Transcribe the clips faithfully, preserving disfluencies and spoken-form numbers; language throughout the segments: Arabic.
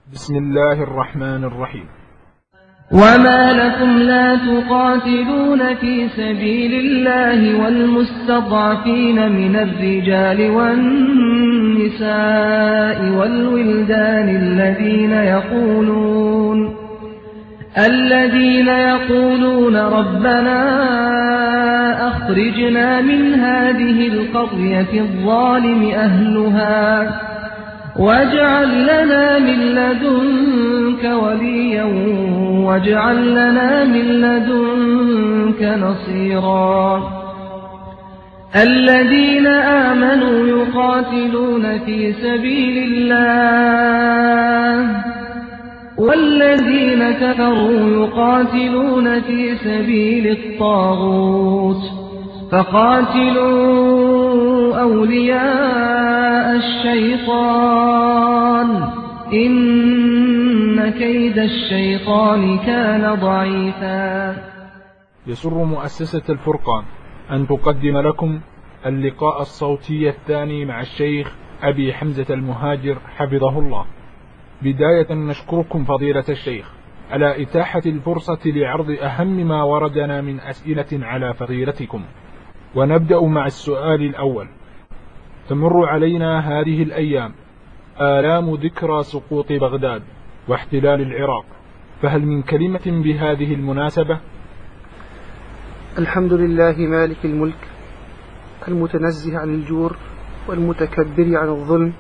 بسم الله الرحمن الرحيم. وما لكم لا تقاتلون في سبيل الله والمستضعفين من الرجال والنساء والولدان الذين يقولون الذين يقولون ربنا أخرجنا من هذه القرية الظالم أهلها واجعل لنا من لدنك وليا واجعل لنا من لدنك نصيرا. الذين آمنوا يقاتلون في سبيل الله والذين كفروا يقاتلون في سبيل الطاغوت فقاتلوا أولياء الشيطان إن كيد الشيطان كان ضعيفا. يسر مؤسسة الفرقان أن تقدم لكم اللقاء الصوتي الثاني مع الشيخ أبي حمزة المهاجر حفظه الله. بداية نشكركم فضيلة الشيخ على إتاحة الفرصة لعرض أهم ما وردنا من أسئلة على فضيلتكم. ونبدأ مع السؤال الأول. تمر علينا هذه الأيام آلام ذكرى سقوط بغداد واحتلال العراق، فهل من كلمة بهذه المناسبة؟ الحمد لله مالك الملك المتنزه عن الجور والمتكبر عن الظلم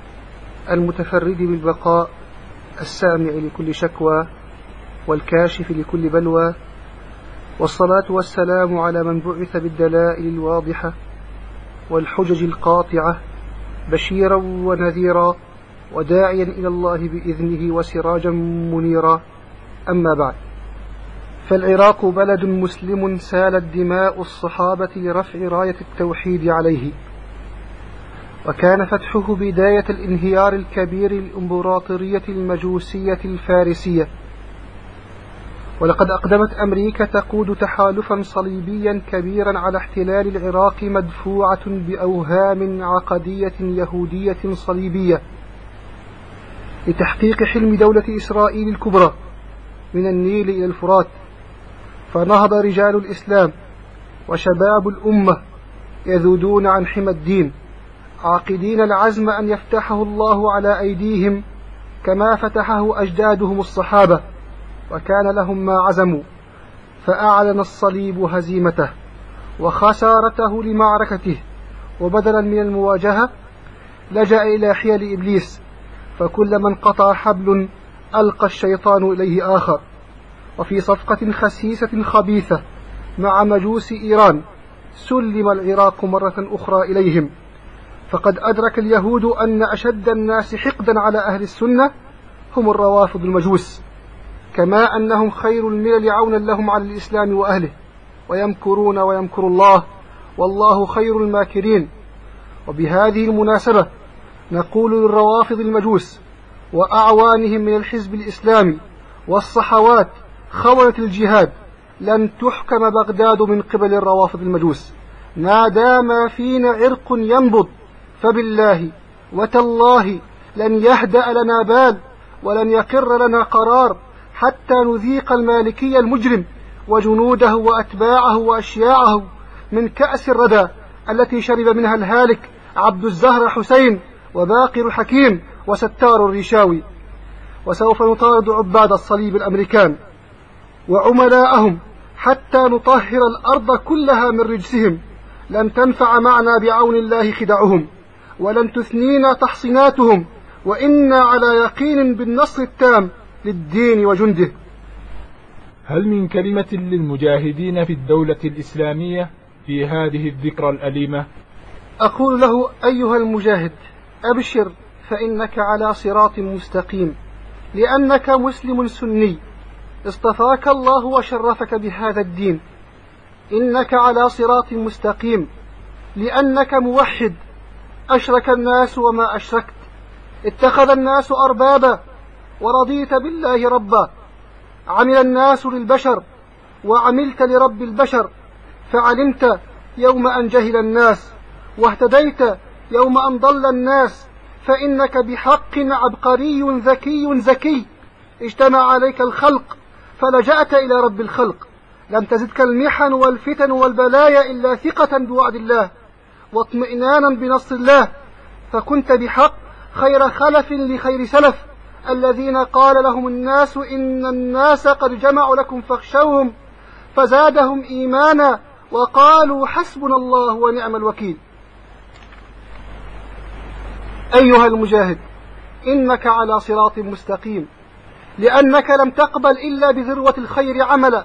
المتفرد بالبقاء السامع لكل شكوى والكاشف لكل بلوى، والصلاة والسلام على من بعث بالدلائل الواضحة والحجج القاطعة بشيرا ونذيرا وداعيا إلى الله بإذنه وسراجا منيرا. أما بعد، فالعراق بلد مسلم سالت دماء الصحابة لرفع راية التوحيد عليه، وكان فتحه بداية الانهيار الكبير للإمبراطورية المجوسية الفارسية. ولقد أقدمت أمريكا تقود تحالفا صليبيا كبيرا على احتلال العراق مدفوعة بأوهام عقدية يهودية صليبية لتحقيق حلم دولة إسرائيل الكبرى من النيل إلى الفرات. فنهض رجال الإسلام وشباب الأمة يذودون عن حمى الدين عاقدين العزم أن يفتحه الله على أيديهم كما فتحه أجدادهم الصحابة، وكان لهم ما عزموا. فأعلن الصليب هزيمته وخسارته لمعركته، وبدلا من المواجهة لجأ إلى حيل إبليس، فكل من قطع حبل ألقى الشيطان إليه آخر. وفي صفقة خسيسة خبيثة مع مجوس إيران سلم العراق مرة أخرى إليهم. فقد أدرك اليهود أن أشد الناس حقدا على أهل السنة هم الروافض المجوس، كما أنهم خير الملل عونا لهم على الإسلام وأهله، ويمكرون ويمكر الله والله خير الماكرين. وبهذه المناسبة نقول للروافض المجوس وأعوانهم من الحزب الإسلامي والصحوات خونة الجهاد: لن تحكم بغداد من قبل الروافض المجوس ما دام فينا عرق ينبض، فبالله وتالله لن يهدأ لنا بال ولن يقر لنا قرار حتى نذيق المالكي المجرم وجنوده وأتباعه وأشياعه من كأس الردى التي شرب منها الهالك عبد الزهر حسين وباقر الحكيم وستار الريشاوي. وسوف نطارد عباد الصليب الأمريكان وعملاءهم حتى نطهر الأرض كلها من رجسهم. لن تنفع معنا بعون الله خدعهم، ولن تثنينا تحصيناتهم، وإنا على يقين بالنصر التام للدين وجنده. هل من كلمة للمجاهدين في الدولة الإسلامية في هذه الذكرى الأليمة؟ أقول له: أيها المجاهد، أبشر، فإنك على صراط مستقيم، لأنك مسلم سني اصطفاك الله وشرفك بهذا الدين. إنك على صراط مستقيم لأنك موحد. أشرك الناس وما أشركت، اتخذ الناس أربابا ورضيت بالله ربا. عمل الناس للبشر وعملت لرب البشر، فعلمت يوم أن جهل الناس، واهتديت يوم أن ضل الناس، فإنك بحق عبقري ذكي زكي، اجتمع عليك الخلق فلجأت إلى رب الخلق، لم تزدك المحن والفتن والبلايا إلا ثقة بوعد الله واطمئنانا بنصر الله، فكنت بحق خير خلف لخير سلف، الذين قال لهم الناس إن الناس قد جمعوا لكم فاخشوهم فزادهم إيمانا وقالوا حسبنا الله ونعم الوكيل. أيها المجاهد، إنك على صراط مستقيم، لأنك لم تقبل إلا بذروة الخير عملا،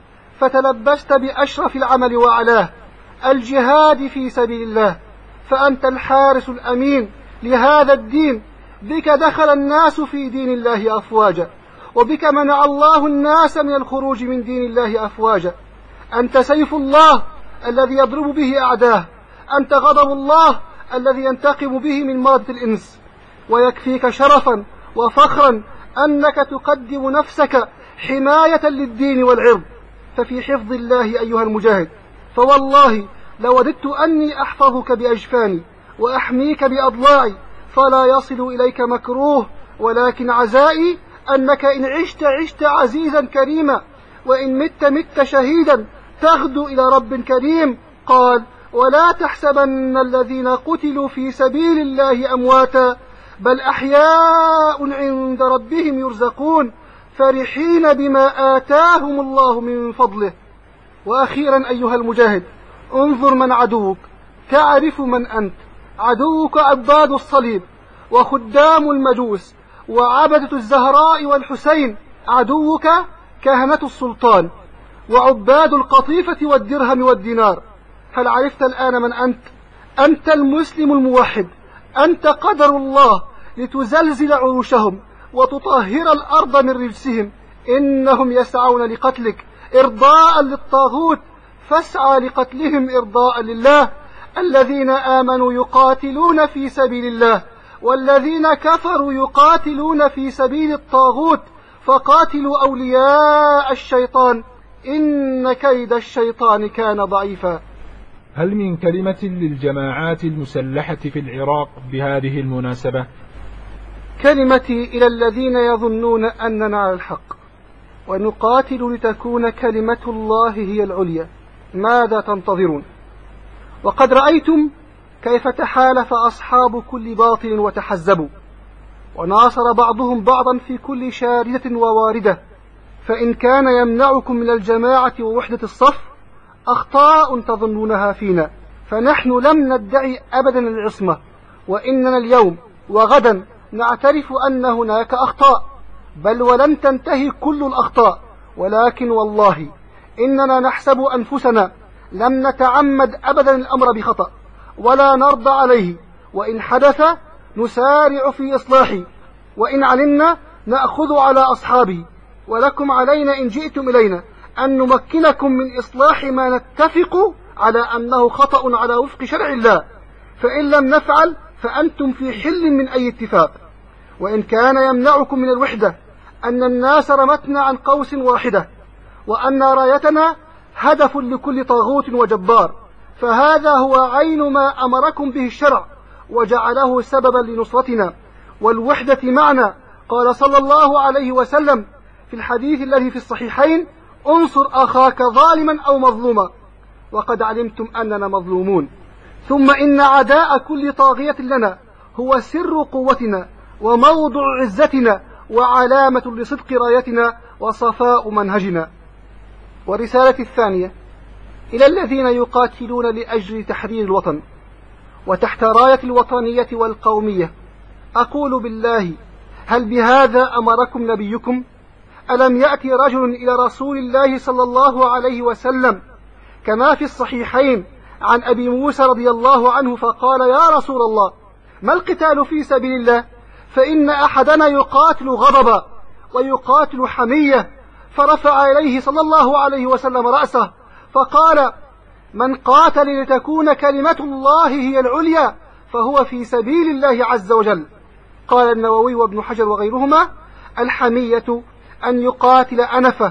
فتلبست بأشرف العمل وأعلاه، الجهاد في سبيل الله، فأنت الحارس الأمين لهذا الدين، بك دخل الناس في دين الله أفواجا، وبك منع الله الناس من الخروج من دين الله أفواجا. أنت سيف الله الذي يضرب به أعداه، أنت غضب الله الذي ينتقم به من مادة الإنس، ويكفيك شرفا وفخرا أنك تقدم نفسك حماية للدين والعرض، ففي حفظ الله أيها المجاهد، فوالله لوددت أني أحفظك بأجفاني وأحميك بأضلاعي، فلا يصل إليك مكروه، ولكن عزائي أنك إن عشت عشت عزيزا كريما، وإن مت مت شهيدا تغدو إلى رب كريم. قال: ولا تحسبن الذين قتلوا في سبيل الله أمواتا بل أحياء عند ربهم يرزقون فرحين بما آتاهم الله من فضله. وأخيرا أيها المجاهد، انظر من عدوك تعرف من أنت. عدوك عباد الصليب وخدام المجوس وعبدة الزهراء والحسين، عدوك كهنة السلطان وعباد القطيفة والدرهم والدينار. هل عرفت الآن من أنت؟ أنت المسلم الموحد، أنت قدر الله لتزلزل عروشهم وتطهر الأرض من رجسهم. إنهم يسعون لقتلك إرضاء للطاغوت، فاسعى لقتلهم إرضاء لله. الذين آمنوا يقاتلون في سبيل الله، والذين كفروا يقاتلون في سبيل الطاغوت، فقاتلوا أولياء الشيطان إن كيد الشيطان كان ضعيفا. هل من كلمة للجماعات المسلحة في العراق بهذه المناسبة؟ كلمتي إلى الذين يظنون أننا على الحق، ونقاتل لتكون كلمة الله هي العليا. ماذا تنتظرون؟ وقد رأيتم كيف تحالف أصحاب كل باطل وتحزبوا، وناصر بعضهم بعضا في كل شاردة وواردة. فإن كان يمنعكم من الجماعة ووحدة الصف أخطاء تظنونها فينا، فنحن لم ندعي أبدا العصمة، وإننا اليوم وغدا نعترف أن هناك أخطاء، بل ولن تنتهي كل الأخطاء، ولكن والله إننا نحسب أنفسنا لم نتعمد أبدا الأمر بخطأ ولا نرضى عليه، وإن حدث نسارع في إصلاحه، وإن علمنا نأخذ على أصحابه. ولكم علينا إن جئتم إلينا أن نمكنكم من إصلاح ما نتفق على أنه خطأ على وفق شرع الله، فإن لم نفعل فأنتم في حل من أي اتفاق. وإن كان يمنعكم من الوحدة أن الناس رمتنا عن قوس واحدة، وأن رايتنا هدف لكل طاغوت وجبار، فهذا هو عين ما أمركم به الشرع وجعله سببا لنصرتنا والوحدة معنا. قال صلى الله عليه وسلم في الحديث الذي في الصحيحين: انصر أخاك ظالما أو مظلوما، وقد علمتم أننا مظلومون. ثم إن عداء كل طاغية لنا هو سر قوتنا وموضع عزتنا وعلامة لصدق رايتنا وصفاء منهجنا. ورسالتي الثانية إلى الذين يقاتلون لأجل تحرير الوطن وتحت راية الوطنية والقومية، أقول بالله: هل بهذا أمركم نبيكم؟ ألم يأتي رجل إلى رسول الله صلى الله عليه وسلم كما في الصحيحين عن أبي موسى رضي الله عنه فقال: يا رسول الله، ما القتال في سبيل الله؟ فإن أحدنا يقاتل غضبا ويقاتل حمية. فرفع إليه صلى الله عليه وسلم رأسه فقال: من قاتل لتكون كلمة الله هي العليا فهو في سبيل الله عز وجل. قال النووي وابن حجر وغيرهما: الحمية أن يقاتل أنفة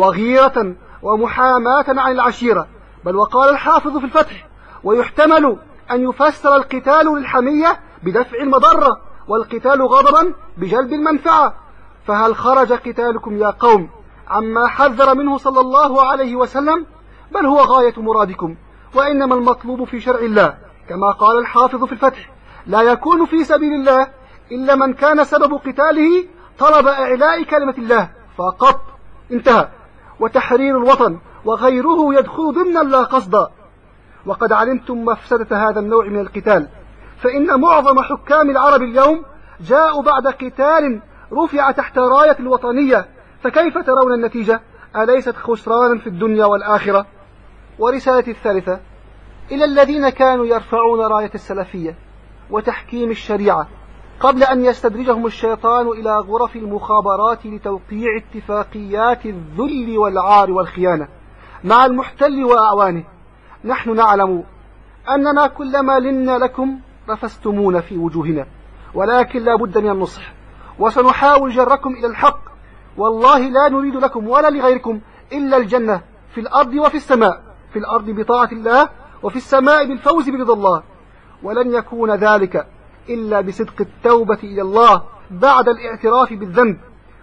وغيرة ومحاماة عن العشيرة. بل وقال الحافظ في الفتح: ويحتمل أن يفسر القتال للحمية بدفع المضرة والقتال غضبا بجلب المنفعة. فهل خرج قتالكم يا قوم عما حذر منه صلى الله عليه وسلم؟ بل هو غاية مرادكم، وإنما المطلوب في شرع الله كما قال الحافظ في الفتح: لا يكون في سبيل الله إلا من كان سبب قتاله طلب إعلاء كلمة الله فقط، انتهى. وتحرير الوطن وغيره يدخل ضمن لا قصدا. وقد علمتم مفسدة هذا النوع من القتال، فإن معظم حكام العرب اليوم جاءوا بعد قتال رفع تحت راية الوطنية، فكيف ترون النتيجة؟ أليست خسرانا في الدنيا والآخرة؟ ورسالة الثالثة إلى الذين كانوا يرفعون راية السلفية وتحكيم الشريعة قبل أن يستدرجهم الشيطان إلى غرف المخابرات لتوقيع اتفاقيات الذل والعار والخيانة مع المحتل وأعوانه: نحن نعلم أننا كلما لنا لكم رفستمون في وجوهنا، ولكن لا بد من النصح، وسنحاول جركم إلى الحق. والله لا نريد لكم ولا لغيركم إلا الجنة في الأرض وفي السماء، في الأرض بطاعة الله، وفي السماء بالفوز برضا الله. ولن يكون ذلك إلا بصدق التوبة إلى الله بعد الاعتراف بالذنب،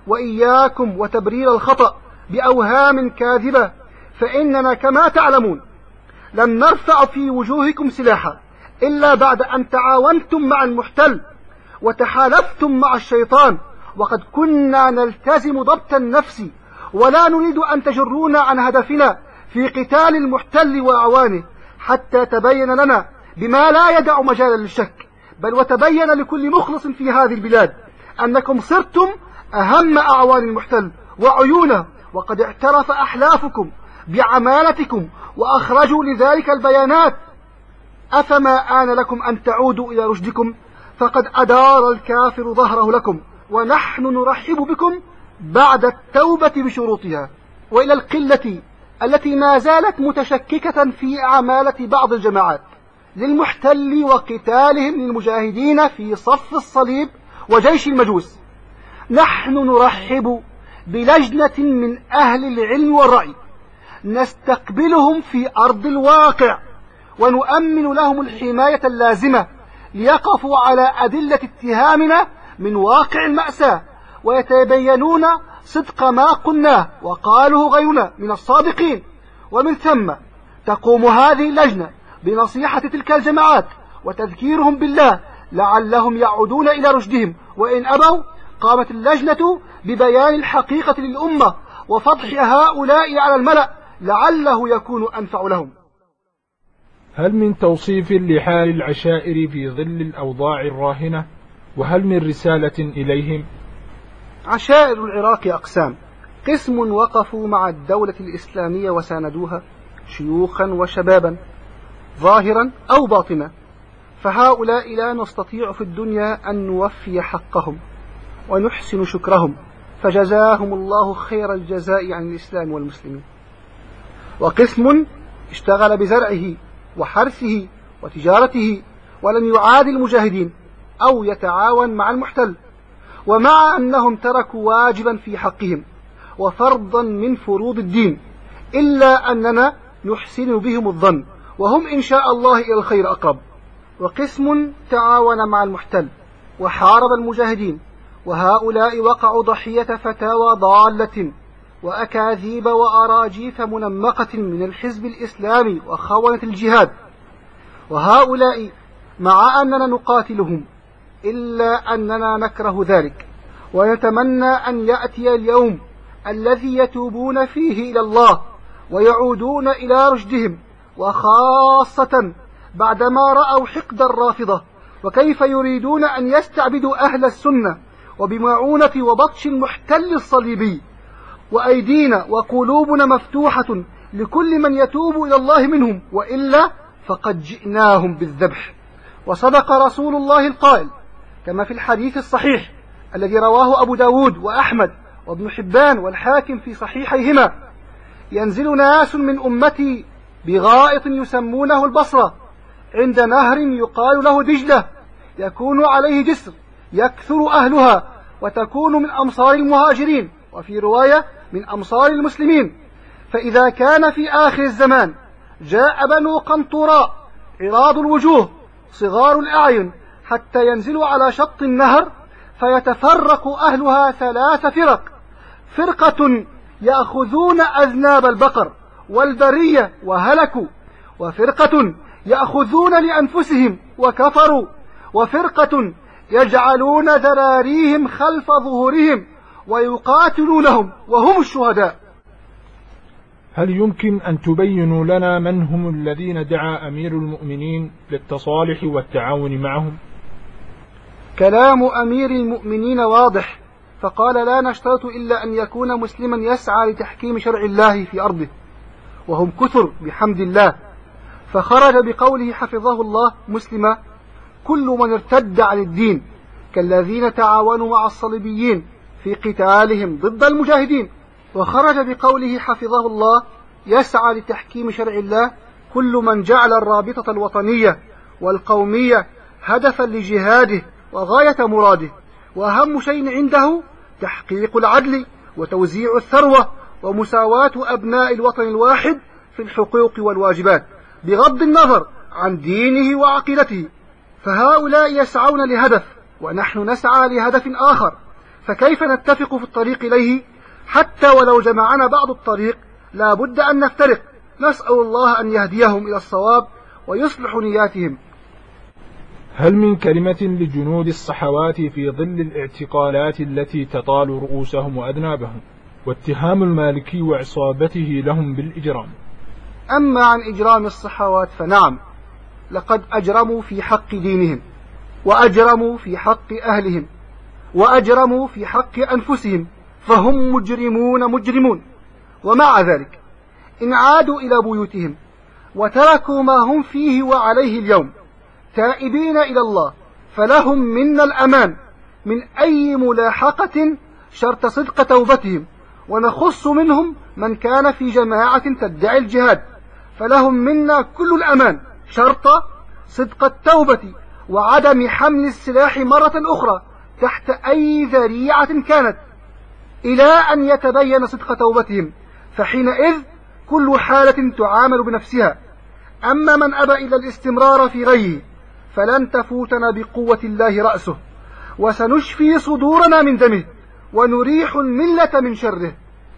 وإياكم وتبرير الخطأ بأوهام كاذبة، فإننا كما تعلمون لن نرفع في وجوهكم سلاحا إلا بعد أن تعاونتم مع المحتل وتحالفتم مع الشيطان. وقد كنا نلتزم ضبط النفس، ولا نريد أن تجرونا عن هدفنا في قتال المحتل وأعوانه، حتى تبين لنا بما لا يدع مجالا للشك، بل وتبين لكل مخلص في هذه البلاد أنكم صرتم أهم أعوان المحتل وعيونه، وقد اعترف أحلافكم بعمالتكم وأخرجوا لذلك البيانات. أفما آن لكم أن تعودوا إلى رشدكم؟ فقد أدار الكافر ظهره لكم، ونحن نرحب بكم بعد التوبة بشروطها. وإلى القلة التي ما زالت متشككة في أعمالة بعض الجماعات للمحتل وقتالهم للمجاهدين في صف الصليب وجيش المجوس: نحن نرحب بلجنة من أهل العلم والرأي نستقبلهم في أرض الواقع، ونؤمن لهم الحماية اللازمة ليقفوا على أدلة اتهامنا من واقع المأساة، ويتبينون صدق ما قلناه وقاله غيرنا من الصادقين. ومن ثم تقوم هذه اللجنة بنصيحة تلك الجماعات وتذكيرهم بالله لعلهم يعودون إلى رشدهم، وإن أبوا قامت اللجنة ببيان الحقيقة للأمة وفضح هؤلاء على الملأ لعله يكون أنفع لهم. هل من توصيف لحال العشائر في ظل الأوضاع الراهنة؟ وهل من رسالة إليهم؟ عشائر العراق أقسام: قسم وقفوا مع الدولة الإسلامية وساندوها شيوخا وشبابا ظاهرا أو باطنا، فهؤلاء لا نستطيع في الدنيا أن نوفي حقهم ونحسن شكرهم، فجزاهم الله خير الجزاء عن الإسلام والمسلمين. وقسم اشتغل بزرعه وحرثه وتجارته ولم يعادي المجاهدين أو يتعاون مع المحتل، ومع أنهم تركوا واجبا في حقهم وفرضا من فروض الدين، إلا أننا نحسن بهم الظن وهم إن شاء الله إلى الخير أقرب. وقسم تعاون مع المحتل وحارب المجاهدين، وهؤلاء وقعوا ضحية فتاوى ضالة وأكاذيب وأراجيف منمقة من الحزب الإسلامي وخونة الجهاد. وهؤلاء مع أننا نقاتلهم إلا أننا نكره ذلك، ونتمنى أن يأتي اليوم الذي يتوبون فيه إلى الله ويعودون إلى رشدهم، وخاصة بعدما رأوا حقد الرافضة وكيف يريدون أن يستعبدوا أهل السنة وبمعونة وبطش المحتل الصليبي. وأيدينا وقلوبنا مفتوحة لكل من يتوب إلى الله منهم، وإلا فقد جئناهم بالذبح. وصدق رسول الله القائل كما في الحديث الصحيح الذي رواه أبو داود وأحمد وابن حبان والحاكم في صحيحيهما: ينزل ناس من أمتي بغائط يسمونه البصرة عند نهر يقال له دجلة، يكون عليه جسر يكثر أهلها، وتكون من أمصار المهاجرين، وفي رواية من أمصار المسلمين. فإذا كان في آخر الزمان جاء بنو قنطراء عراض الوجوه صغار الأعين حتى ينزلوا على شط النهر فيتفرق أهلها ثلاث فرق: فرقة يأخذون أذناب البقر والبرية وهلكوا، وفرقة يأخذون لأنفسهم وكفروا، وفرقة يجعلون ذراريهم خلف ظهورهم ويقاتلونهم وهم الشهداء. هل يمكن أن تبينوا لنا من هم الذين دعا أمير المؤمنين للتصالح والتعاون معهم؟ كلام أمير المؤمنين واضح، فقال: لا نشترط إلا أن يكون مسلما يسعى لتحكيم شرع الله في أرضه، وهم كثر بحمد الله. فخرج بقوله حفظه الله مسلما كل من ارتد عن الدين، كالذين تعاونوا مع الصليبيين في قتالهم ضد المجاهدين. وخرج بقوله حفظه الله يسعى لتحكيم شرع الله كل من جعل الرابطة الوطنية والقومية هدفا لجهاده وغاية مراده، وأهم شيء عنده تحقيق العدل وتوزيع الثروة ومساواة أبناء الوطن الواحد في الحقوق والواجبات بغض النظر عن دينه وعقيدته. فهؤلاء يسعون لهدف ونحن نسعى لهدف آخر، فكيف نتفق في الطريق إليه؟ حتى ولو جمعنا بعض الطريق لا بد أن نفترق. نسأل الله أن يهديهم إلى الصواب ويصلح نياتهم. هل من كلمة لجنود الصحوات في ظل الاعتقالات التي تطال رؤوسهم وأذنابهم واتهام المالكي وعصابته لهم بالإجرام؟ أما عن إجرام الصحوات فنعم، لقد أجرموا في حق دينهم، وأجرموا في حق أهلهم، وأجرموا في حق أنفسهم، فهم مجرمون مجرمون. ومع ذلك إن عادوا إلى بيوتهم وتركوا ما هم فيه وعليه اليوم تائبين إلى الله فلهم منا الأمان من أي ملاحقة شرط صدق توبتهم، ونخص منهم من كان في جماعة تدعي الجهاد، فلهم منا كل الأمان شرط صدق التوبة وعدم حمل السلاح مرة أخرى تحت أي ذريعة كانت، إلى أن يتبين صدق توبتهم، فحينئذ كل حالة تعامل بنفسها. أما من أبى إلى الاستمرار في غيه فلن تفوتنا بقوة الله رأسه، وسنشفي صدورنا من دمه ونريح الملة من شره.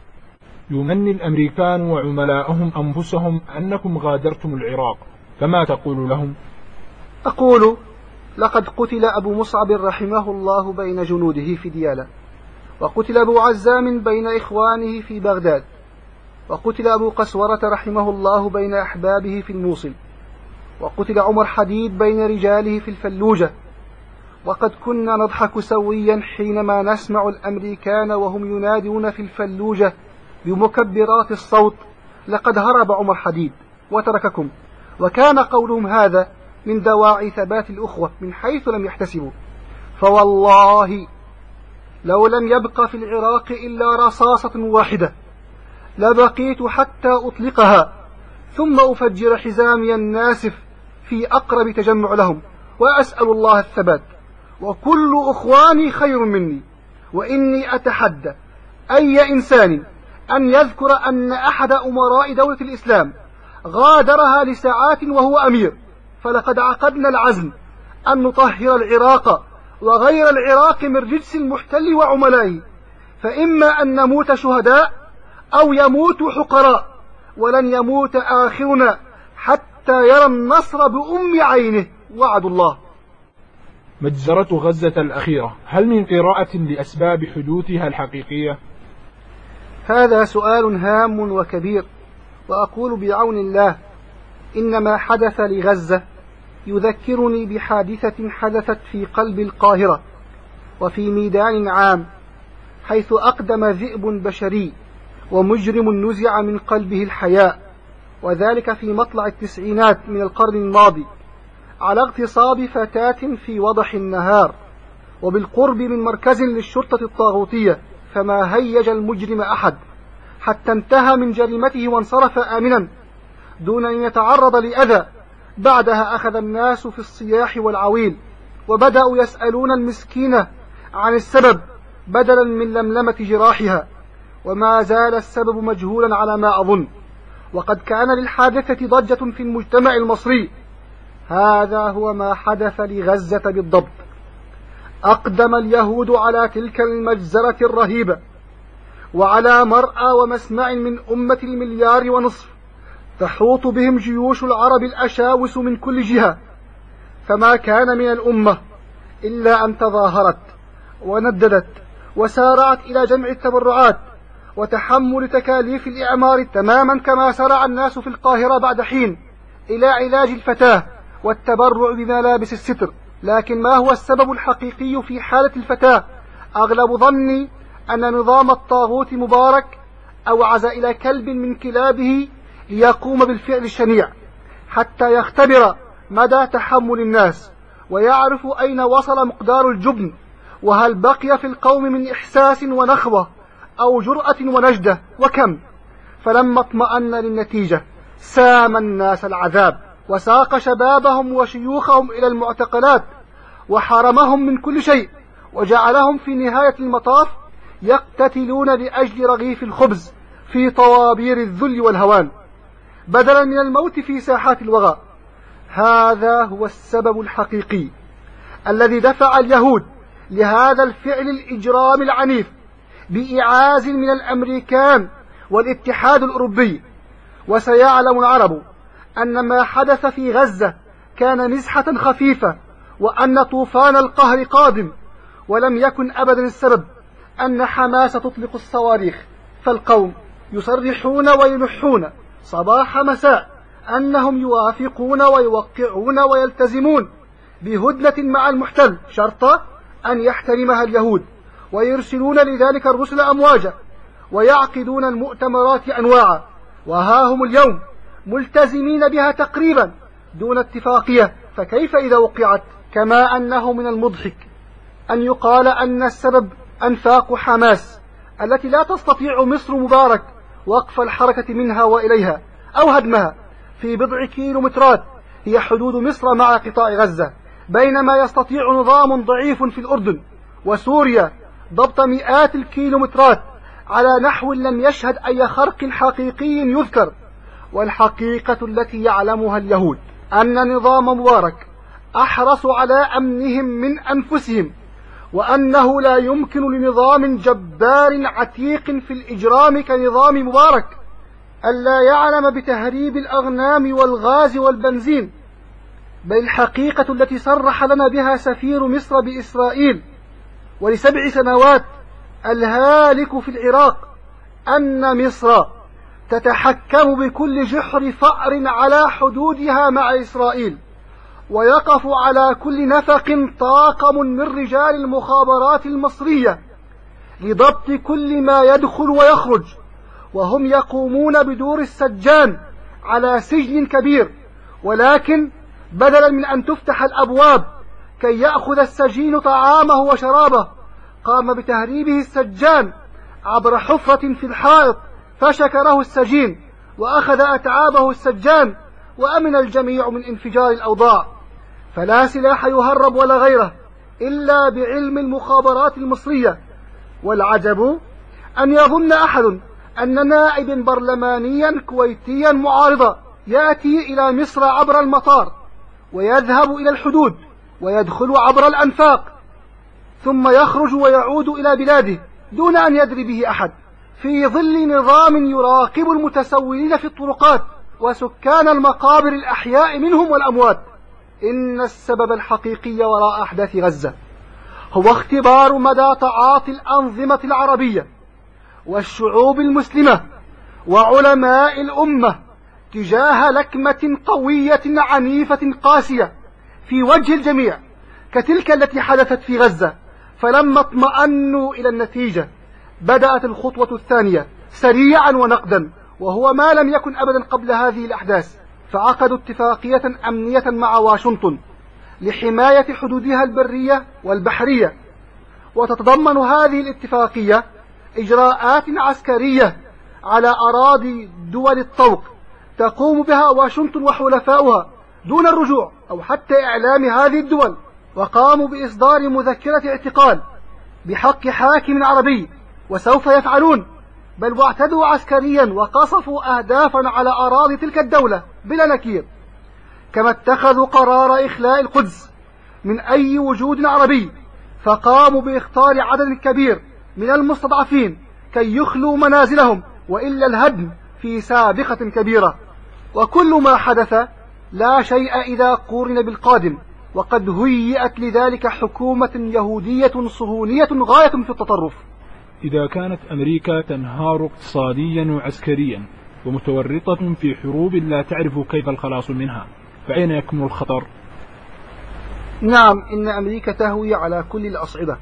يمني الأمريكان وعملاءهم أنفسهم أنكم غادرتم العراق، فما تقول لهم؟ أقول: لقد قتل أبو مصعب رحمه الله بين جنوده في ديالى، وقتل أبو عزام بين إخوانه في بغداد، وقتل أبو قسورة رحمه الله بين أحبابه في الموصل، وقتل عمر حديد بين رجاله في الفلوجة. وقد كنا نضحك سويا حينما نسمع الأمريكان وهم ينادون في الفلوجة بمكبرات الصوت: لقد هرب عمر حديد وترككم. وكان قولهم هذا من دواعي ثبات الأخوة من حيث لم يحتسبوا. فوالله لو لم يبق في العراق إلا رصاصة واحدة لبقيت حتى أطلقها ثم أفجر حزامي الناسف في أقرب تجمع لهم، وأسأل الله الثبات، وكل أخواني خير مني. وإني أتحدى أي إنسان أن يذكر أن أحد أمراء دولة الإسلام غادرها لساعات وهو أمير، فلقد عقدنا العزم أن نطهر العراق وغير العراق من رجس المحتل وعملائه، فإما أن نموت شهداء أو يموت حقراء، ولن يموت آخرنا حتى يرى النصر بأم عينه. وعد الله. مجزرة غزة الأخيرة هل من قراءة لأسباب حدوثها الحقيقية؟ هذا سؤال هام وكبير، وأقول بعون الله إن ما حدث لغزة يذكرني بحادثة حدثت في قلب القاهرة وفي ميدان عام، حيث أقدم ذئب بشري ومجرم نزع من قلبه الحياء، وذلك في مطلع التسعينات من القرن الماضي، على اغتصاب فتاة في وضح النهار وبالقرب من مركز للشرطة الطاغوتية، فما هيج المجرم أحد حتى انتهى من جريمته وانصرف آمنا دون أن يتعرض لأذى. بعدها أخذ الناس في الصياح والعويل، وبدأوا يسألون المسكينة عن السبب بدلا من لملمة جراحها، وما زال السبب مجهولا على ما أظن. وقد كان للحادثة ضجة في المجتمع المصري. هذا هو ما حدث لغزة بالضبط. أقدم اليهود على تلك المجزرة الرهيبة، وعلى مرأى ومسمع من أمة المليار ونصف تحوط بهم جيوش العرب الأشاوس من كل جهة، فما كان من الأمة إلا أن تظاهرت ونددت وسارعت إلى جمع التبرعات وتحمل تكاليف الإعمار، تماما كما سرع الناس في القاهرة بعد حين إلى علاج الفتاة والتبرع بملابس الستر. لكن ما هو السبب الحقيقي في حالة الفتاة؟ أغلب ظني أن نظام الطاغوت مبارك أوعز إلى كلب من كلابه ليقوم بالفعل الشنيع حتى يختبر مدى تحمل الناس ويعرف أين وصل مقدار الجبن، وهل بقي في القوم من إحساس ونخوة أو جرأة ونجدة وكم. فلما اطمأن للنتيجة سام الناس العذاب وساق شبابهم وشيوخهم إلى المعتقلات وحرمهم من كل شيء، وجعلهم في نهاية المطاف يقتتلون لأجل رغيف الخبز في طوابير الذل والهوان بدلا من الموت في ساحات الوغى. هذا هو السبب الحقيقي الذي دفع اليهود لهذا الفعل الإجرام العنيف بإعاز من الأمريكان والاتحاد الأوروبي. وسيعلم العرب أن ما حدث في غزة كان مزحة خفيفة، وأن طوفان القهر قادم، ولم يكن أبدا السبب أن حماس تطلق الصواريخ. فالقوم يصرحون ويلحون صباح مساء أنهم يوافقون ويوقعون ويلتزمون بهدنة مع المحتل شرط أن يحترمها اليهود، ويرسلون لذلك الرسل أمواجا ويعقدون المؤتمرات أنواعا، وها هم اليوم ملتزمين بها تقريبا دون اتفاقية. فكيف إذا وقعت؟ كما أنه من المضحك أن يقال أن السبب أنفاق حماس التي لا تستطيع مصر مبارك وقف الحركة منها وإليها أو هدمها في بضع كيلومترات هي حدود مصر مع قطاع غزة، بينما يستطيع نظام ضعيف في الأردن وسوريا ضبط مئات الكيلومترات على نحو لم يشهد أي خرق حقيقي يذكر. والحقيقة التي يعلمها اليهود أن نظام مبارك أحرص على أمنهم من أنفسهم، وأنه لا يمكن لنظام جبار عتيق في الإجرام كنظام مبارك ألا يعلم بتهريب الأغنام والغاز والبنزين. بل الحقيقة التي صرح لنا بها سفير مصر بإسرائيل ولسبع سنوات الهالك في العراق أن مصر تتحكم بكل جحر فأر على حدودها مع إسرائيل، ويقف على كل نفق طاقم من رجال المخابرات المصرية لضبط كل ما يدخل ويخرج، وهم يقومون بدور السجان على سجن كبير، ولكن بدلا من أن تفتح الأبواب كي يأخذ السجين طعامه وشرابه قام بتهريبه السجان عبر حفرة في الحائط فشكره السجين وأخذ أتعابه السجان، وأمن الجميع من انفجار الأوضاع. فلا سلاح يهرب ولا غيره إلا بعلم المخابرات المصرية. والعجب أن يظن أحد أن نائب برلمانيا كويتيا معارضا يأتي إلى مصر عبر المطار ويذهب إلى الحدود ويدخل عبر الأنفاق ثم يخرج ويعود إلى بلاده دون أن يدري به أحد، في ظل نظام يراقب المتسولين في الطرقات وسكان المقابر الأحياء منهم والأموات. إن السبب الحقيقي وراء أحداث غزة هو اختبار مدى تعاطي الأنظمة العربية والشعوب المسلمة وعلماء الأمة تجاه لكمة قوية عنيفة قاسية في وجه الجميع كتلك التي حدثت في غزة. فلما اطمأنوا إلى النتيجة بدأت الخطوة الثانية سريعا ونقدا، وهو ما لم يكن أبدا قبل هذه الأحداث، فعقدوا اتفاقية أمنية مع واشنطن لحماية حدودها البرية والبحرية. وتتضمن هذه الاتفاقية إجراءات عسكرية على أراضي دول الطوق تقوم بها واشنطن وحلفاؤها دون الرجوع أو حتى إعلام هذه الدول، وقاموا بإصدار مذكرة اعتقال بحق حاكم عربي، وسوف يفعلون، بل واعتدوا عسكريا وقصفوا أهدافا على أراضي تلك الدولة بلا نكير. كما اتخذوا قرار إخلاء القدس من أي وجود عربي، فقاموا باختار عدد كبير من المستضعفين كي يخلوا منازلهم، وإلا الهدم في سابقة كبيرة. وكل ما حدث لا شيء إذا قورن بالقادم، وقد هيئت لذلك حكومة يهودية صهيونية غاية في التطرف. إذا كانت أمريكا تنهار اقتصاديا وعسكريا ومتورطة في حروب لا تعرف كيف الخلاص منها، فأين يكمن الخطر؟ نعم، إن أمريكا تهوي على كل الأصعدة،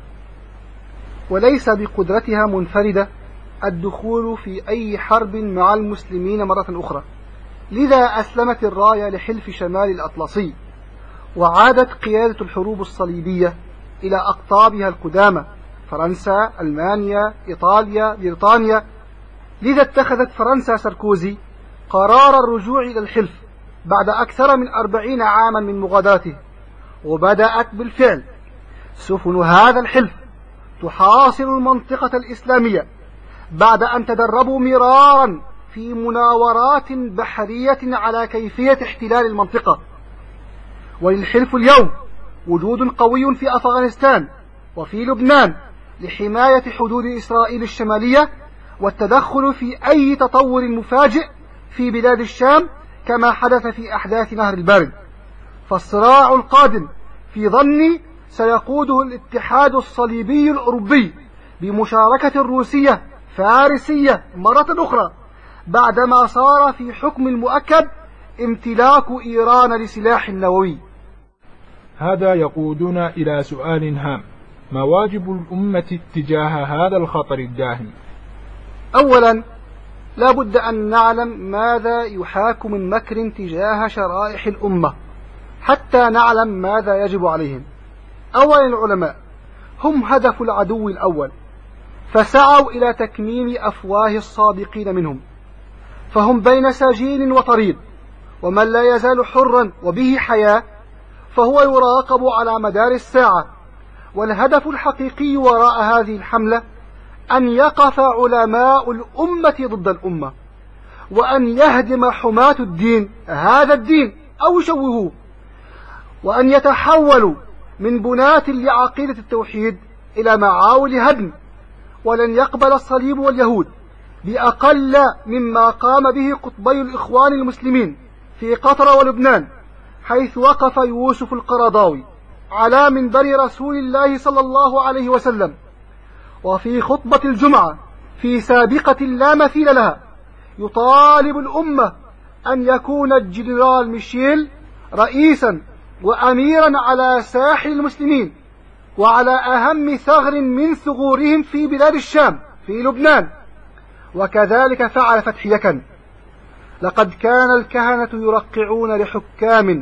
وليس بقدرتها منفردة الدخول في أي حرب مع المسلمين مرة أخرى، لذا أسلمت الراية لحلف شمال الأطلسي، وعادت قيادة الحروب الصليبية إلى أقطابها القدامى فرنسا، ألمانيا، إيطاليا، بريطانيا. لذا اتخذت فرنسا ساركوزي قرار الرجوع إلى الحلف بعد أكثر من أربعين عاما من مغادرته، وبدأت بالفعل سفن هذا الحلف تحاصر المنطقة الإسلامية بعد أن تدربوا مرارا في مناورات بحرية على كيفية احتلال المنطقة. وللحلف اليوم وجود قوي في أفغانستان وفي لبنان لحماية حدود إسرائيل الشمالية والتدخل في أي تطور مفاجئ في بلاد الشام كما حدث في أحداث نهر البارد. فالصراع القادم في ظني سيقوده الاتحاد الصليبي الأوروبي بمشاركة الروسية فارسية مرة أخرى، بعدما صار في حكم المؤكد امتلاك إيران لسلاح نووي. هذا يقودنا إلى سؤال هام: ما واجب الأمة تجاه هذا الخطر الداهم؟ أولا، لا بد أن نعلم ماذا يحاك من مكر تجاه شرائح الأمة حتى نعلم ماذا يجب عليهم. أولا، العلماء هم هدف العدو الأول، فسعوا إلى تكميم أفواه الصادقين منهم، فهم بين سجين وطريد، ومن لا يزال حرا وبه حياة فهو يراقب على مدار الساعة. والهدف الحقيقي وراء هذه الحملة أن يقف علماء الأمة ضد الأمة، وأن يهدم حماة الدين هذا الدين أو يشوهوه، وأن يتحولوا من بناة لعقيدة التوحيد إلى معاول هدم. ولن يقبل الصليب واليهود بأقل مما قام به قطبي الإخوان المسلمين في قطر ولبنان، حيث وقف يوسف القرضاوي على منبر رسول الله صلى الله عليه وسلم وفي خطبة الجمعة في سابقة لا مثيل لها يطالب الأمة أن يكون الجنرال ميشيل رئيسا وأميرا على ساحل المسلمين وعلى أهم ثغر من ثغورهم في بلاد الشام في لبنان. وكذلك فعل فتحي يكن. لقد كان الكهنة يرقعون لحكام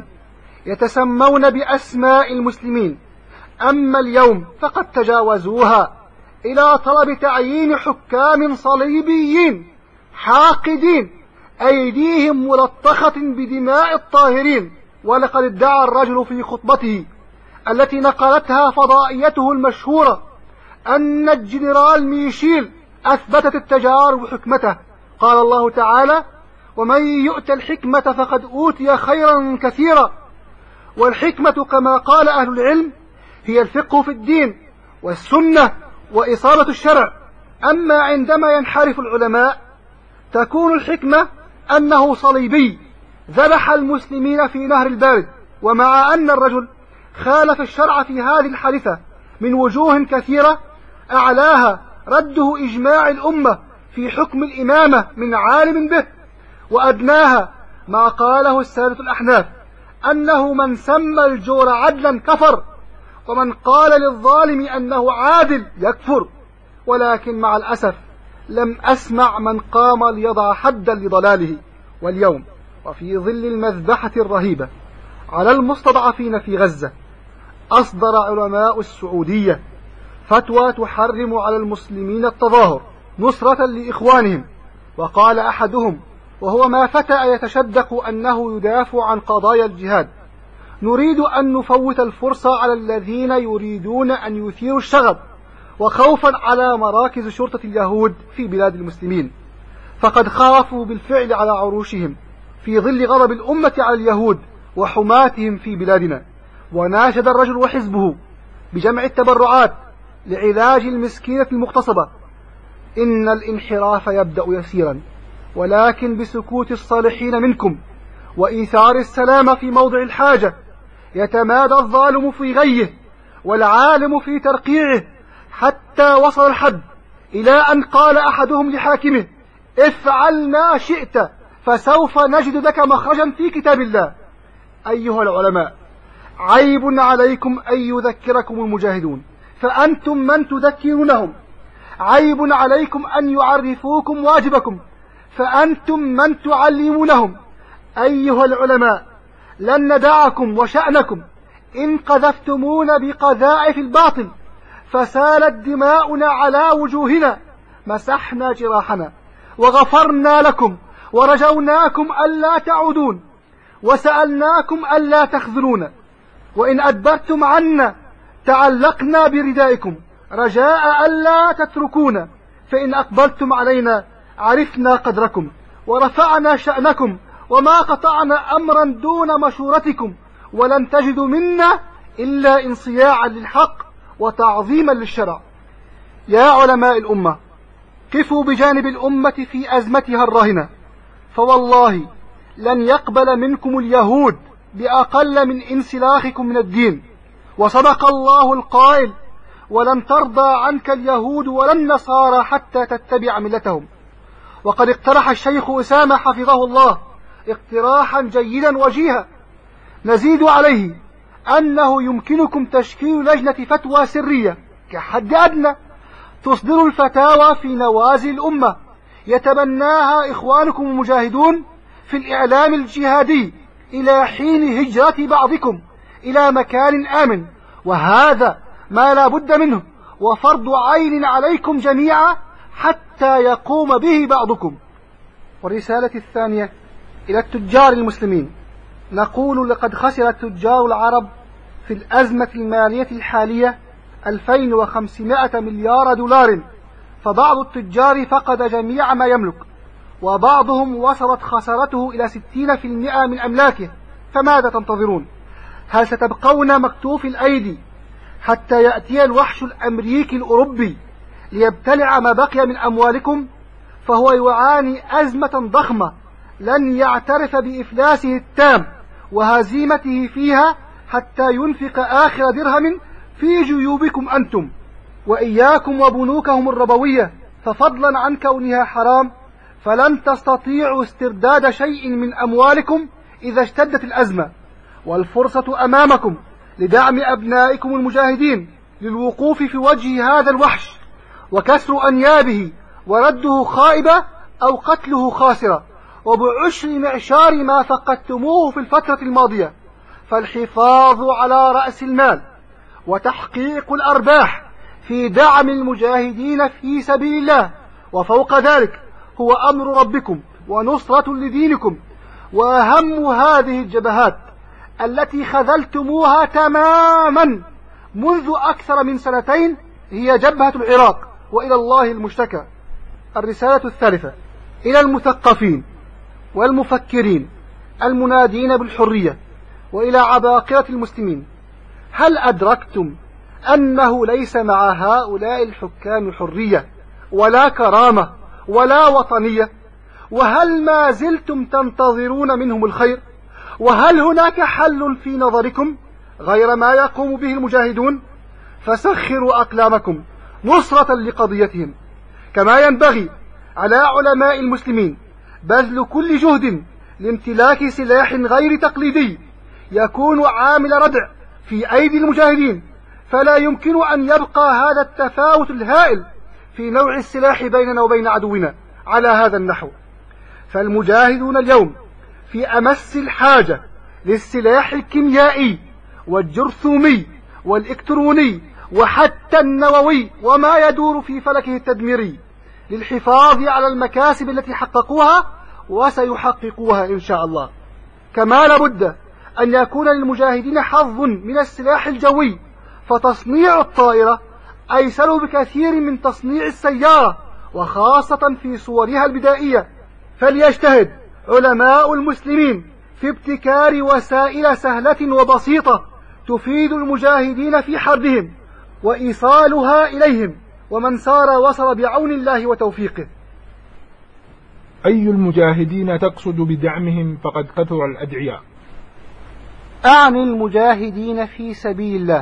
يتسمون بأسماء المسلمين، أما اليوم فقد تجاوزوها إلى طلب تعيين حكام صليبيين حاقدين أيديهم ملطخة بدماء الطاهرين. ولقد ادعى الرجل في خطبته التي نقلتها فضائيته المشهورة أن الجنرال ميشيل أثبتت التجارب حكمته. قال الله تعالى: ومن يؤت الحكمة فقد أوتي خيرا كثيرا. والحكمة كما قال أهل العلم هي الفقه في الدين والسنة وإصابة الشرع. أما عندما ينحرف العلماء تكون الحكمة أنه صليبي ذبح المسلمين في نهر البارد، ومع أن الرجل خالف الشرع في هذه الحادثة من وجوه كثيرة، أعلاها رده إجماع الأمة في حكم الإمامة من عالم به، وأدناها ما قاله السادة الأحناف أنه من سمى الجور عدلا كفر، ومن قال للظالم أنه عادل يكفر. ولكن مع الأسف لم أسمع من قام ليضع حدا لضلاله. واليوم وفي ظل المذبحة الرهيبة على المستضعفين في غزة، أصدر علماء السعودية فتوى تحرم على المسلمين التظاهر نصرة لإخوانهم. وقال أحدهم وهو ما فتأ يتشدق أنه يدافع عن قضايا الجهاد: نريد أن نفوت الفرصة على الذين يريدون أن يثيروا الشغب وخوفا على مراكز شرطة اليهود في بلاد المسلمين، فقد خافوا بالفعل على عروشهم في ظل غضب الأمة على اليهود وحماتهم في بلادنا. وناشد الرجل وحزبه بجمع التبرعات لعلاج المسكينة المغتصبة. إن الانحراف يبدأ يسيرا، ولكن بسكوت الصالحين منكم وإيثار السلام في موضع الحاجة يتمادى الظالم في غيه والعالم في ترقيعه، حتى وصل الحد إلى أن قال أحدهم لحاكمه: افعل ما شئت فسوف نجد لك مخرجا في كتاب الله. أيها العلماء، عيب عليكم أن يذكركم المجاهدون فأنتم من تذكرونهم، عيب عليكم أن يعرفوكم واجبكم فأنتم من تعلمونهم. أيها العلماء، لن ندعكم وشأنكم إن قذفتمون بقذائف الباطل فسالت دماؤنا على وجوهنا، مسحنا جراحنا وغفرنا لكم ورجوناكم ألا تعودون وسألناكم ألا تخذلون. وإن أدبرتم عنا تعلقنا بردائكم رجاء ألا تتركونا، فإن أقبلتم علينا عرفنا قدركم ورفعنا شأنكم وما قطعنا أمرا دون مشورتكم، ولن تجدوا منا إلا انصياعا للحق وتعظيما للشرع. يا علماء الأمة، قفوا بجانب الأمة في أزمتها الراهنة، فوالله لن يقبل منكم اليهود بأقل من انسلاخكم من الدين. وصدق الله القائل: ولن ترضى عنك اليهود ولا النصارى حتى تتبع ملتهم. وقد اقترح الشيخ أسامة حفظه الله اقتراحا جيدا وجيها، نزيد عليه أنه يمكنكم تشكيل لجنة فتوى سرية كحد أدنى تصدر الفتاوى في نوازل الأمة يتبناها إخوانكم المجاهدون في الإعلام الجهادي إلى حين هجرة بعضكم إلى مكان آمن، وهذا ما لا بد منه وفرض عين عليكم جميعا حتى يقوم به بعضكم. والرسالة الثانية إلى التجار المسلمين، نقول: لقد خسر التجار العرب في الأزمة المالية الحالية ألفين وخمسمائة مليار دولار، فبعض التجار فقد جميع ما يملك، وبعضهم وصلت خسارته إلى ستين بالمئة من أملاكه. فماذا تنتظرون؟ هل ستبقون مكتوف الأيدي حتى يأتي الوحش الأمريكي الأوروبي ليبتلع ما بقي من أموالكم؟ فهو يعاني أزمة ضخمة لن يعترف بإفلاسه التام وهزيمته فيها حتى ينفق آخر درهم في جيوبكم أنتم، وإياكم وبنوكهم الربوية، ففضلا عن كونها حرام فلن تستطيعوا استرداد شيء من أموالكم إذا اشتدت الأزمة. والفرصة أمامكم لدعم أبنائكم المجاهدين للوقوف في وجه هذا الوحش وكسر أنيابه ورده خائبة أو قتله خاسرة، وبعشر معشار ما فقدتموه في الفترة الماضية. فالحفاظ على رأس المال وتحقيق الأرباح في دعم المجاهدين في سبيل الله، وفوق ذلك هو أمر ربكم ونصرة لدينكم. وأهم هذه الجبهات التي خذلتموها تماما منذ أكثر من سنتين هي جبهة العراق، وإلى الله المشتكى. الرسالة الثالثة إلى المثقفين والمفكرين المنادين بالحرية وإلى عباقرة المسلمين: هل أدركتم أنه ليس مع هؤلاء الحكام حرية ولا كرامة ولا وطنية؟ وهل ما زلتم تنتظرون منهم الخير؟ وهل هناك حل في نظركم غير ما يقوم به المجاهدون؟ فسخروا أقلامكم نصرة لقضيتهم. كما ينبغي على علماء المسلمين بذل كل جهد لامتلاك سلاح غير تقليدي يكون عامل ردع في أيدي المجاهدين، فلا يمكن أن يبقى هذا التفاوت الهائل في نوع السلاح بيننا وبين عدونا على هذا النحو. فالمجاهدون اليوم في أمس الحاجة للسلاح الكيميائي والجرثومي والإلكتروني وحتى النووي وما يدور في فلكه التدميري للحفاظ على المكاسب التي حققوها وسيحققوها إن شاء الله. كما لابد أن يكون للمجاهدين حظ من السلاح الجوي، فتصنيع الطائرة أيسر بكثير من تصنيع السيارة، وخاصة في صورها البدائية. فليجتهد علماء المسلمين في ابتكار وسائل سهلة وبسيطة تفيد المجاهدين في حربهم وإيصالها إليهم، ومن سار وصل بعون الله وتوفيقه. أي المجاهدين تقصد بدعمهم؟ فقد كثر الأدعياء. أعني المجاهدين في سبيل الله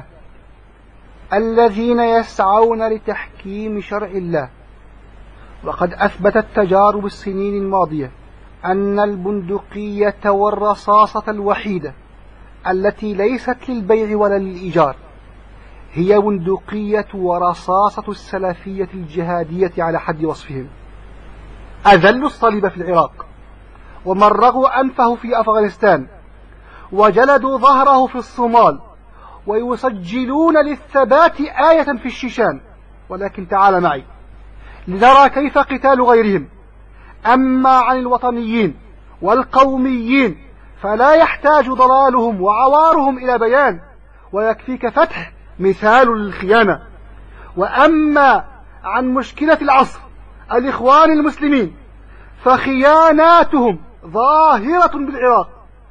الذين يسعون لتحكيم شرع الله. وقد أثبتت تجارب السنين الماضية أن البندقية والرصاصة الوحيدة التي ليست للبيع ولا للإيجار هي بندقية ورصاصة السلفية الجهادية على حد وصفهم. أذلوا الصليب في العراق، ومرغوا أنفه في أفغانستان، وجلدوا ظهره في الصومال، ويسجلون للثبات آية في الشيشان. ولكن تعال معي لنرى كيف قتال غيرهم. أما عن الوطنيين والقوميين فلا يحتاج ضلالهم وعوارهم إلى بيان، ويكفيك فتح مثال للخيانة. وأما عن مشكلة العصر الإخوان المسلمين فخياناتهم ظاهرة بالعراق،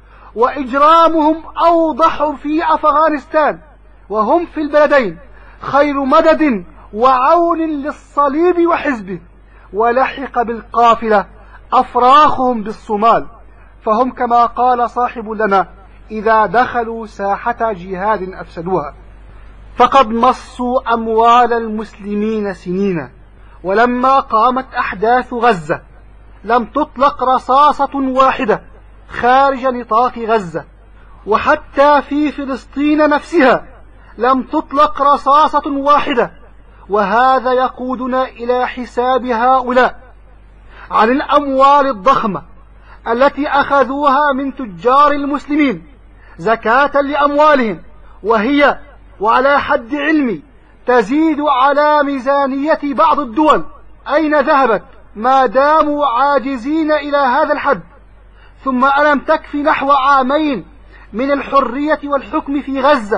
وإجرامهم أوضح في أفغانستان، وهم في البلدين خير مدد وعون للصليب وحزبه. ولحق بالقافلة أفراخهم بالصومال، فهم كما قال صاحب لنا إذا دخلوا ساحة جهاد أفسدوها. فقد مصوا أموال المسلمين سنين، ولما قامت أحداث غزة لم تطلق رصاصة واحدة خارج نطاق غزة، وحتى في فلسطين نفسها لم تطلق رصاصة واحدة. وهذا يقودنا إلى حساب هؤلاء عن الأموال الضخمة التي أخذوها من تجار المسلمين زكاة لأموالهم، وهي وعلى حد علمي تزيد على ميزانية بعض الدول. أين ذهبت ما داموا عاجزين إلى هذا الحد؟ ثم ألم تكفي نحو عامين من الحرية والحكم في غزة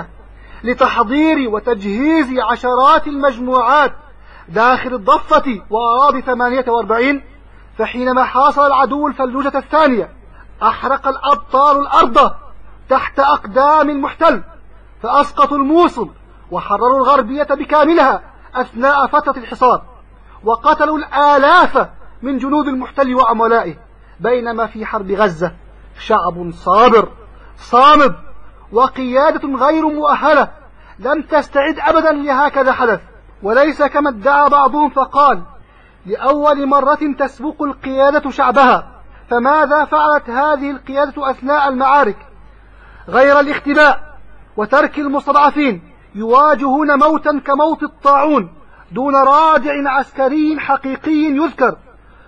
لتحضير وتجهيز عشرات المجموعات داخل الضفة وأراضي ثمانية وأربعين؟ فحينما حاصر العدو الفلوجة الثانية أحرق الأبطال الأرض تحت أقدام المحتل، فأسقطوا الموصل وحرروا الغربية بكاملها أثناء فترة الحصار، وقتلوا الآلاف من جنود المحتل وعملائه. بينما في حرب غزة شعب صابر صامد وقيادة غير مؤهلة لم تستعد أبدا لهكذا حدث. وليس كما ادعى بعضهم فقال لأول مرة تسبق القيادة شعبها. فماذا فعلت هذه القيادة أثناء المعارك غير الاختباء وترك المستضعفين يواجهون موتا كموت الطاعون دون رادع عسكري حقيقي يذكر؟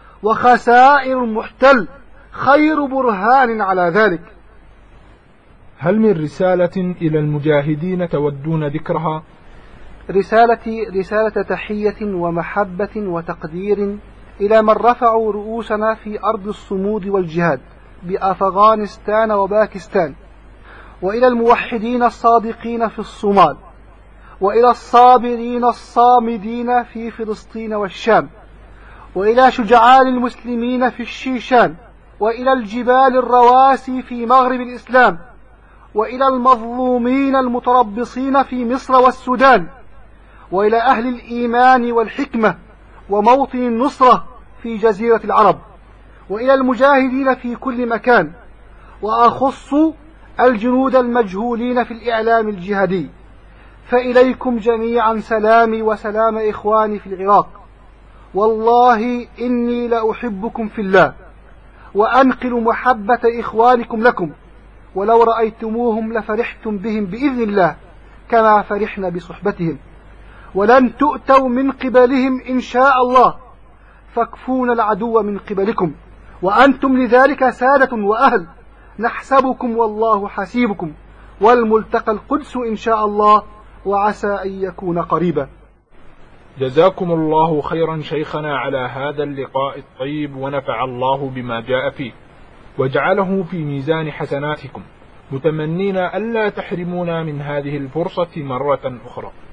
وخسائر المحتل خير برهان على ذلك. هل من رسالة إلى المجاهدين تودون ذكرها؟ رسالتي رسالة تحية ومحبة وتقدير إلى من رفعوا رؤوسنا في أرض الصمود والجهاد بأفغانستان وباكستان، وإلى الموحدين الصادقين في الصومال، وإلى الصابرين الصامدين في فلسطين والشام، وإلى شجعان المسلمين في الشيشان، وإلى الجبال الرواسي في مغرب الإسلام، وإلى المظلومين المتربصين في مصر والسودان، وإلى أهل الإيمان والحكمة وموطن النصرة في جزيرة العرب، وإلى المجاهدين في كل مكان، وأخص الجنود المجهولين في الإعلام الجهادي. فإليكم جميعا سلامي وسلام إخواني في العراق، والله إني لأحبكم في الله، وأنقل محبة إخوانكم لكم، ولو رأيتموهم لفرحتم بهم بإذن الله كما فرحنا بصحبتهم، ولن تؤتوا من قبلهم إن شاء الله، فاكفون العدو من قبلكم، وأنتم لذلك سادة وأهل، نحسبكم والله حسيبكم، والملتقى القدس إن شاء الله، وعسى أن يكون قريبا. جزاكم الله خيرا شيخنا على هذا اللقاء الطيب، ونفع الله بما جاء فيه وجعله في ميزان حسناتكم، متمنين ألا تحرمونا من هذه الفرصة مرة أخرى.